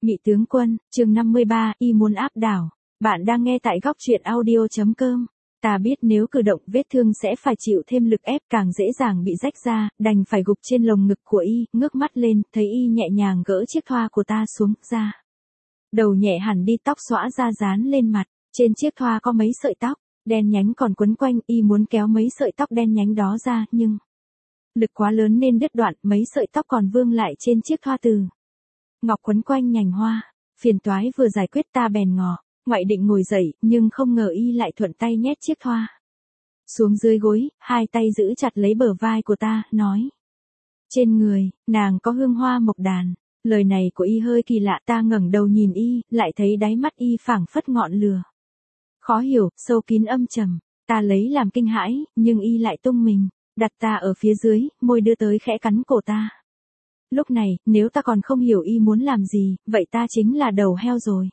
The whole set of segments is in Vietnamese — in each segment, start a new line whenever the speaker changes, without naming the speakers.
Mị tướng quân, chương 53, y muốn áp đảo. Bạn đang nghe tại góc truyện audio.com. Ta biết nếu cử động vết thương sẽ phải chịu thêm lực ép càng dễ dàng bị rách ra, đành phải gục trên lồng ngực của y, ngước mắt lên, thấy y nhẹ nhàng gỡ chiếc thoa của ta xuống, ra. Đầu nhẹ hẳn đi, tóc xõa ra dán lên mặt, trên chiếc thoa có mấy sợi tóc, đen nhánh còn quấn quanh, y muốn kéo mấy sợi tóc đen nhánh đó ra, nhưng lực quá lớn nên đứt đoạn, mấy sợi tóc còn vương lại trên chiếc thoa từ ngọc quấn quanh nhành hoa. Phiền toái vừa giải quyết ta bèn ngỏ, ngoại định ngồi dậy, nhưng không ngờ y lại thuận tay nhét chiếc thoa xuống dưới gối, hai tay giữ chặt lấy bờ vai của ta, nói. Trên người, nàng có hương hoa mộc đàn. Lời này của y hơi kỳ lạ, ta ngẩng đầu nhìn y, lại thấy đáy mắt y phảng phất ngọn lửa. Khó hiểu, sâu kín âm trầm, ta lấy làm kinh hãi, nhưng y lại tung mình, đặt ta ở phía dưới, môi đưa tới khẽ cắn cổ ta. Lúc này, nếu ta còn không hiểu y muốn làm gì, vậy ta chính là đầu heo rồi.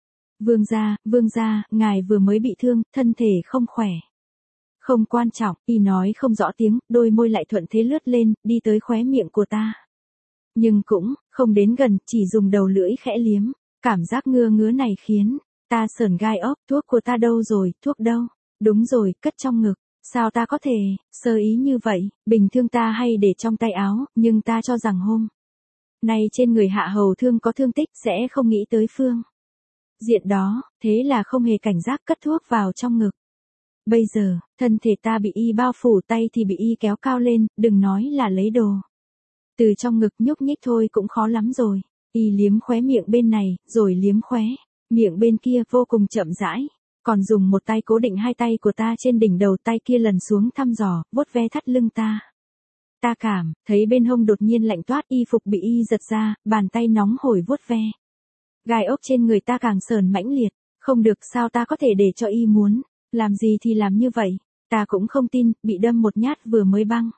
Vương gia, ngài vừa mới bị thương, thân thể không khỏe. Không quan trọng, y nói không rõ tiếng, đôi môi lại thuận thế lướt lên, đi tới khóe miệng của ta. Nhưng cũng, không đến gần, chỉ dùng đầu lưỡi khẽ liếm, cảm giác ngứa này khiến ta sởn gai ốc. Thuốc của ta đâu rồi, thuốc đâu? Đúng rồi, cất trong ngực. Sao ta có thể sơ ý như vậy? Bình thường ta hay để trong tay áo, nhưng ta cho rằng hôm nay trên người hạ hầu thương có thương tích, sẽ không nghĩ tới phương diện đó, thế là không hề cảnh giác cất thuốc vào trong ngực. Bây giờ, thân thể ta bị y bao phủ, tay thì bị y kéo cao lên, đừng nói là lấy đồ từ trong ngực nhúc nhích thôi cũng khó lắm rồi. Y liếm khóe miệng bên này, rồi liếm khóe miệng bên kia vô cùng chậm rãi, còn dùng một tay cố định hai tay của ta trên đỉnh đầu, tay kia lần xuống thăm dò, vuốt ve thắt lưng ta. Ta cảm thấy bên hông đột nhiên lạnh toát, y phục bị y giật ra, bàn tay nóng hổi vuốt ve gai ốc trên người ta càng sờn mãnh liệt. Không được, sao ta có thể để cho y muốn làm gì thì làm như vậy? Ta cũng không tin, bị đâm một nhát vừa mới băng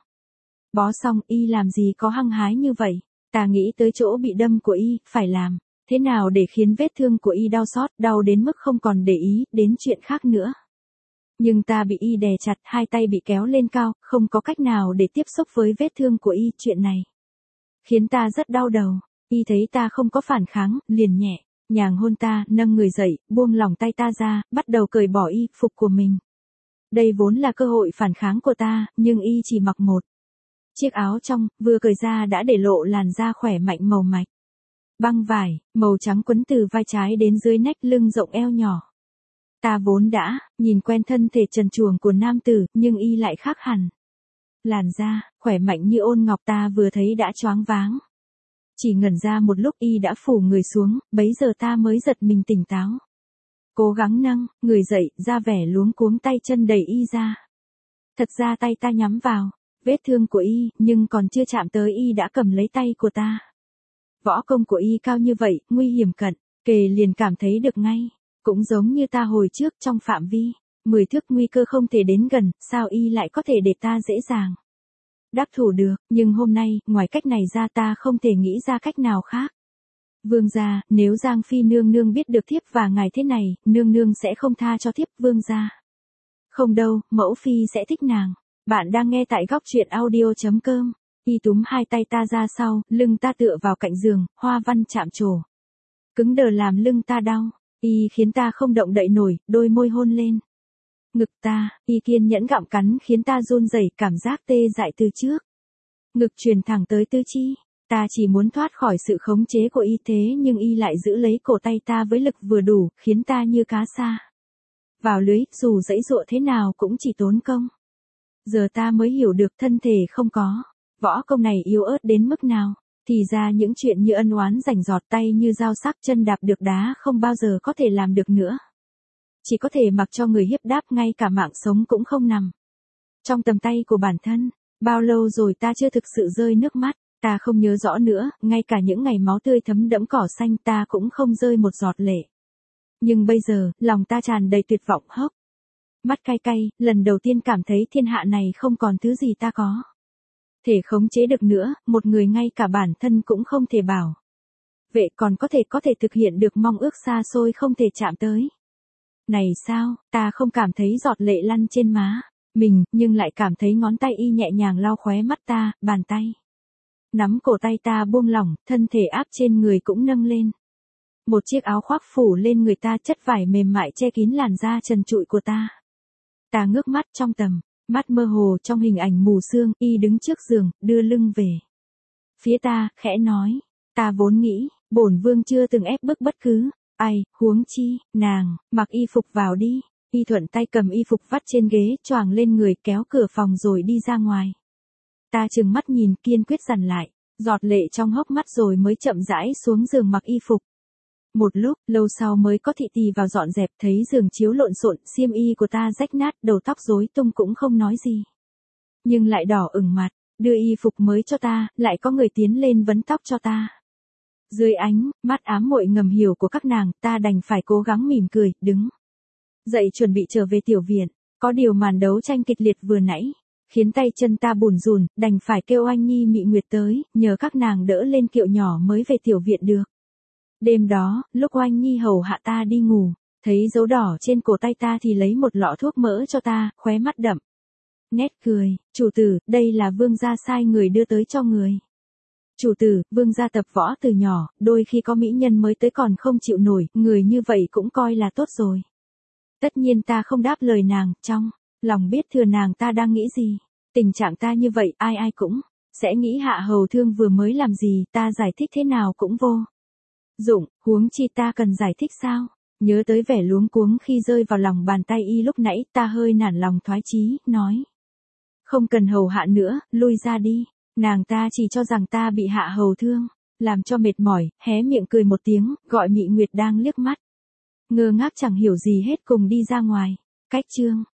bó xong, y làm gì có hăng hái như vậy. Ta nghĩ tới chỗ bị đâm của y, phải làm thế nào để khiến vết thương của y đau xót, đau đến mức không còn để ý đến chuyện khác nữa. Nhưng ta bị y đè chặt, hai tay bị kéo lên cao, không có cách nào để tiếp xúc với vết thương của y. Chuyện này khiến ta rất đau đầu. Y thấy ta không có phản kháng, liền nhẹ nhàng hôn ta, nâng người dậy, buông lòng tay ta ra, bắt đầu cởi bỏ y phục của mình. Đây vốn là cơ hội phản kháng của ta, nhưng y chỉ mặc một chiếc áo trong, vừa cởi ra đã để lộ làn da khỏe mạnh màu mạch. Băng vải, màu trắng quấn từ vai trái đến dưới nách lưng rộng eo nhỏ. Ta vốn đã nhìn quen thân thể trần truồng của nam tử, nhưng y lại khác hẳn. Làn da khỏe mạnh như ôn ngọc, ta vừa thấy đã choáng váng. Chỉ ngẩn ra một lúc y đã phủ người xuống, bấy giờ ta mới giật mình tỉnh táo. Cố gắng nâng người dậy, ra vẻ luống cuống, tay chân đẩy y ra. Thật ra tay ta nhắm vào vết thương của y, nhưng còn chưa chạm tới y đã cầm lấy tay của ta. Võ công của y cao như vậy, nguy hiểm cận kề liền cảm thấy được ngay. Cũng giống như ta hồi trước, trong phạm vi 10 thước nguy cơ không thể đến gần, sao y lại có thể để ta dễ dàng đắc thủ được. Nhưng hôm nay, ngoài cách này ra ta không thể nghĩ ra cách nào khác. Vương gia, nếu Giang Phi nương nương biết được thiếp và ngài thế này, nương nương sẽ không tha cho thiếp. Vương gia. Không đâu, mẫu phi sẽ thích nàng. Bạn đang nghe tại góc truyện audio.com. Y túm hai tay ta ra sau, lưng ta tựa vào cạnh giường, hoa văn chạm trổ cứng đờ làm lưng ta đau. Y khiến ta không động đậy nổi, đôi môi hôn lên ngực ta, y kiên nhẫn gặm cắn khiến ta run rẩy, cảm giác tê dại từ trước ngực truyền thẳng tới tứ chi. Ta chỉ muốn thoát khỏi sự khống chế của y, thế nhưng y lại giữ lấy cổ tay ta với lực vừa đủ, khiến ta như cá sa vào lưới, dù giãy giụa thế nào cũng chỉ tốn công. Giờ ta mới hiểu được thân thể không có võ công này yếu ớt đến mức nào. Thì ra những chuyện như ân oán rành rọt, tay như dao sắc, chân đạp được đá không bao giờ có thể làm được nữa. Chỉ có thể mặc cho người hiếp đáp, ngay cả mạng sống cũng không nằm trong tầm tay của bản thân. Bao lâu rồi ta chưa thực sự rơi nước mắt, ta không nhớ rõ nữa, ngay cả những ngày máu tươi thấm đẫm cỏ xanh ta cũng không rơi một giọt lệ. Nhưng bây giờ, lòng ta tràn đầy tuyệt vọng, hốc mắt cay cay, lần đầu tiên cảm thấy thiên hạ này không còn thứ gì ta có thể khống chế được nữa, một người ngay cả bản thân cũng không thể bảo vệ, còn có thể thực hiện được mong ước xa xôi không thể chạm tới. Này sao, ta không cảm thấy giọt lệ lăn trên má mình, nhưng lại cảm thấy ngón tay y nhẹ nhàng lau khóe mắt ta, bàn tay nắm cổ tay ta buông lỏng, thân thể áp trên người cũng nâng lên. Một chiếc áo khoác phủ lên người ta, chất vải mềm mại che kín làn da trần trụi của ta. Ta ngước mắt trong tầm, mắt mơ hồ trong hình ảnh mù sương, y đứng trước giường, đưa lưng về phía ta, khẽ nói, ta vốn nghĩ, bổn vương chưa từng ép bức bất cứ ai, huống chi, nàng, mặc y phục vào đi. Y thuận tay cầm y phục vắt trên ghế, choàng lên người, kéo cửa phòng rồi đi ra ngoài. Ta trừng mắt nhìn, kiên quyết dằn lại, giọt lệ trong hốc mắt rồi mới chậm rãi xuống giường mặc y phục. Một lúc, lâu sau mới có thị tỳ vào dọn dẹp, thấy giường chiếu lộn xộn, xiêm y của ta rách nát, đầu tóc rối tung cũng không nói gì. Nhưng lại đỏ ửng mặt, đưa y phục mới cho ta, lại có người tiến lên vấn tóc cho ta. Dưới ánh mắt ám muội ngầm hiểu của các nàng, ta đành phải cố gắng mỉm cười, đứng dậy chuẩn bị trở về tiểu viện. Có điều màn đấu tranh kịch liệt vừa nãy khiến tay chân ta bủn rủn, đành phải kêu Oanh Nhi Mị Nguyệt tới, nhờ các nàng đỡ lên kiệu nhỏ mới về tiểu viện được. Đêm đó, lúc Oanh Nhi hầu hạ ta đi ngủ, thấy dấu đỏ trên cổ tay ta thì lấy một lọ thuốc mỡ cho ta, khóe mắt đậm nét cười, chủ tử, đây là vương gia sai người đưa tới cho người. Chủ tử, vương gia tập võ từ nhỏ, đôi khi có mỹ nhân mới tới còn không chịu nổi, người như vậy cũng coi là tốt rồi. Tất nhiên ta không đáp lời nàng, trong lòng biết thừa nàng ta đang nghĩ gì. Tình trạng ta như vậy, ai ai cũng sẽ nghĩ Hạ Hầu Thương vừa mới làm gì, ta giải thích thế nào cũng vô dụng, huống chi ta cần giải thích sao? Nhớ tới vẻ luống cuống khi rơi vào lòng bàn tay y lúc nãy, ta hơi nản lòng thoái chí, nói. Không cần hầu hạ nữa, lui ra đi. Nàng ta chỉ cho rằng ta bị Hạ Hầu Thương làm cho mệt mỏi, hé miệng cười một tiếng, gọi Mị Nguyệt đang liếc mắt ngơ ngác chẳng hiểu gì hết cùng đi ra ngoài. Cách chương